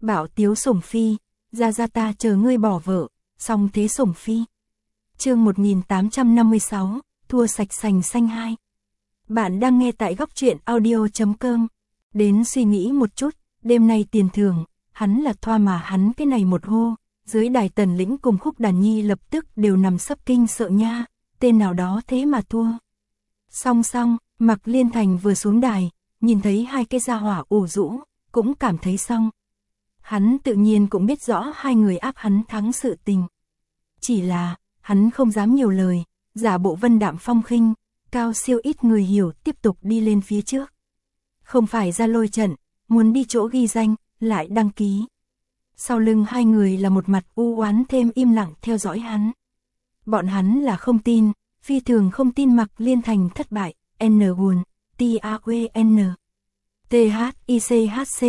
Bạo tiếu sủng phi, ra ta chờ ngươi bỏ vợ, xong thế sủng phi. Chương 1856, thua sạch sành xanh 2. Bạn đang nghe tại góc truyện audio.com. Đến suy nghĩ một chút, đêm nay tiền thưởng, hắn là thoa mà hắn cái này một hô, dưới đài Tần Lĩnh cùng Khúc Đàn Nhi lập tức đều nằm sấp kinh sợ nha, tên nào đó thế mà thua. Song, Mạc Liên Thành vừa xuống đài, nhìn thấy hai cái gia hỏa ủ rũ, cũng cảm thấy xong. Hắn tự nhiên cũng biết rõ hai người áp hắn thắng sự tình. Chỉ là, hắn không dám nhiều lời, giả bộ vân đạm phong khinh, cao siêu ít người hiểu tiếp tục đi lên phía trước. Không phải ra lôi trận, muốn đi chỗ ghi danh, lại đăng ký. Sau lưng hai người là một mặt u oán thêm im lặng theo dõi hắn. Bọn hắn là không tin, phi thường không tin Mạc Liên Thành thất bại, N-Gun, T-A-W-N, T-H-I-C-H-C,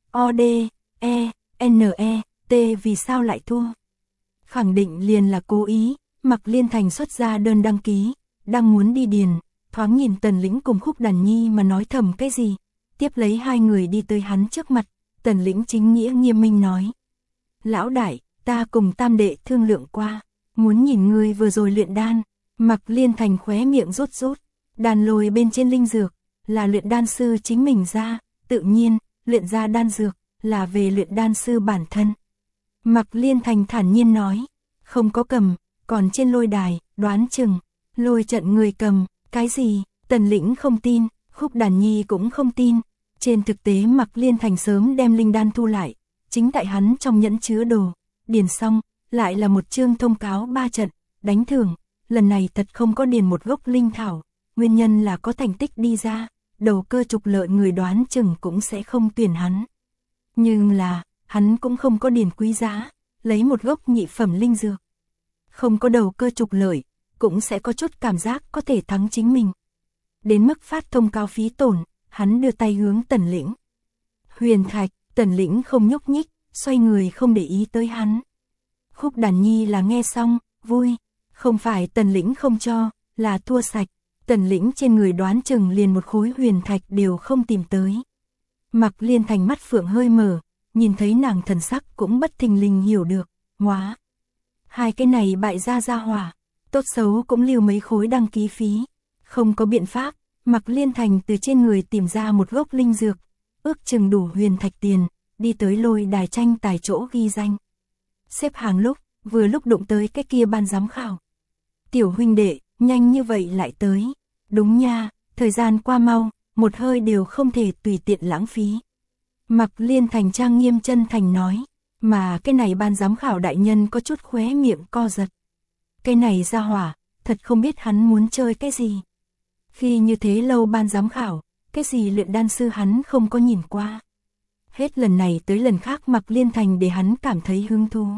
O-D-E, N-E, T vì sao lại thua. Khẳng định liền là cố ý, Mạc Liên Thành xuất ra đơn đăng ký, đang muốn đi điền, thoáng nhìn Tần Lĩnh cùng Khúc Đàn Nhi mà nói thầm cái gì, tiếp lấy hai người đi tới hắn trước mặt, Tần Lĩnh chính nghĩa nghiêm minh nói. Lão đại, ta cùng tam đệ thương lượng qua, muốn nhìn ngươi vừa rồi luyện đan. Mạc Liên Thành khóe miệng rút, đàn lồi bên trên linh dược, là luyện đan sư chính mình ra, tự nhiên, luyện ra đan dược, là về luyện đan sư bản thân. Mạc Liên Thành thản nhiên nói, không có cầm, còn trên lôi đài, đoán chừng, lôi trận người cầm, cái gì, Tần Lĩnh không tin, Khúc Đàn Nhi cũng không tin. Trên thực tế Mạc Liên Thành sớm đem linh đan thu lại, chính tại hắn trong nhẫn chứa đồ, điền xong, lại là một chương thông cáo 3 trận, đánh thưởng, lần này thật không có điền một gốc linh thảo, nguyên nhân là có thành tích đi ra, đầu cơ trục lợi người đoán chừng cũng sẽ không tuyển hắn. Nhưng là, hắn cũng không có điền quý giá, lấy một gốc nhị phẩm linh dược. Không có đầu cơ trục lợi, cũng sẽ có chút cảm giác có thể thắng chính mình. Đến mức phát thông cáo phí tổn, hắn đưa tay hướng Tần Lĩnh. Huyền thạch, Tần Lĩnh không nhúc nhích, xoay người không để ý tới hắn. Khúc Đàn Nhi là nghe xong, vui, không phải Tần Lĩnh không cho, là thua sạch. Tần Lĩnh trên người đoán chừng liền một khối huyền thạch đều không tìm tới. Mạc Liên Thành mắt phượng hơi mở, nhìn thấy nàng thần sắc cũng bất thình lình hiểu được, hóa. Hai cái này bại ra hỏa, tốt xấu cũng lưu mấy khối đăng ký phí. Không có biện pháp, Mạc Liên Thành từ trên người tìm ra một gốc linh dược, ước chừng đủ huyền thạch tiền, đi tới lôi đài tranh tài chỗ ghi danh. Xếp hàng lúc, vừa lúc đụng tới cái kia ban giám khảo. Tiểu huynh đệ, nhanh như vậy lại tới. Đúng nha, thời gian qua mau, một hơi đều không thể tùy tiện lãng phí. Mạc Liên Thành trang nghiêm chân thành nói, mà cái này ban giám khảo đại nhân có chút khóe miệng co giật. Cái này ra hỏa, thật không biết hắn muốn chơi cái gì. Khi như thế lâu ban giám khảo, cái gì luyện đan sư hắn không có nhìn qua. Hết lần này tới lần khác Mạc Liên Thành để hắn cảm thấy hứng thú.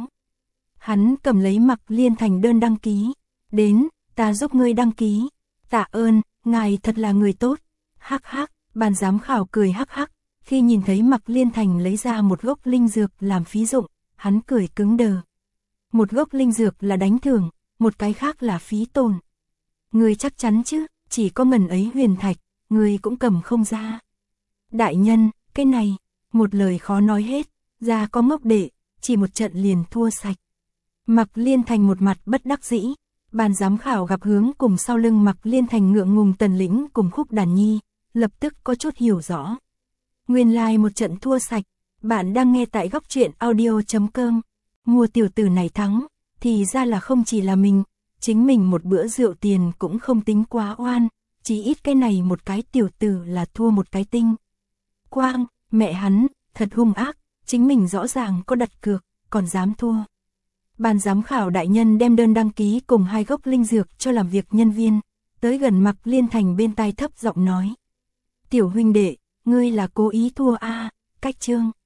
Hắn cầm lấy Mạc Liên Thành đơn đăng ký, đến, ta giúp ngươi đăng ký. Tạ ơn, ngài thật là người tốt. Hắc hắc, ban giám khảo cười hắc hắc, khi nhìn thấy Mạc Liên Thành lấy ra một gốc linh dược làm phí dụng, hắn cười cứng đờ. Một gốc linh dược là đánh thưởng, một cái khác là phí tổn. Ngươi chắc chắn chứ, chỉ có ngần ấy huyền thạch, ngươi cũng cầm không ra. Đại nhân, cái này, một lời khó nói hết, ra có ngốc đệ, chỉ một trận liền thua sạch. Mạc Liên Thành một mặt bất đắc dĩ, ban giám khảo gặp hướng cùng sau lưng Mạc Liên Thành ngượng ngùng Tần Lĩnh cùng Khúc Đàn Nhi, lập tức có chút hiểu rõ. Nguyên lai một trận thua sạch, bạn đang nghe tại góc truyện audio.com. Mua tiểu tử này thắng, thì ra là không chỉ là mình, chính mình một bữa rượu tiền cũng không tính quá oan, chỉ ít cái này một cái tiểu tử là thua một cái tinh. Quang, mẹ hắn, thật hung ác, chính mình rõ ràng có đặt cược, còn dám thua. Ban giám khảo đại nhân đem đơn đăng ký cùng hai gốc linh dược cho làm việc nhân viên, tới gần Mạc Liên Thành bên tai thấp giọng nói. Tiểu huynh đệ, ngươi là cố ý thua a, cách chương.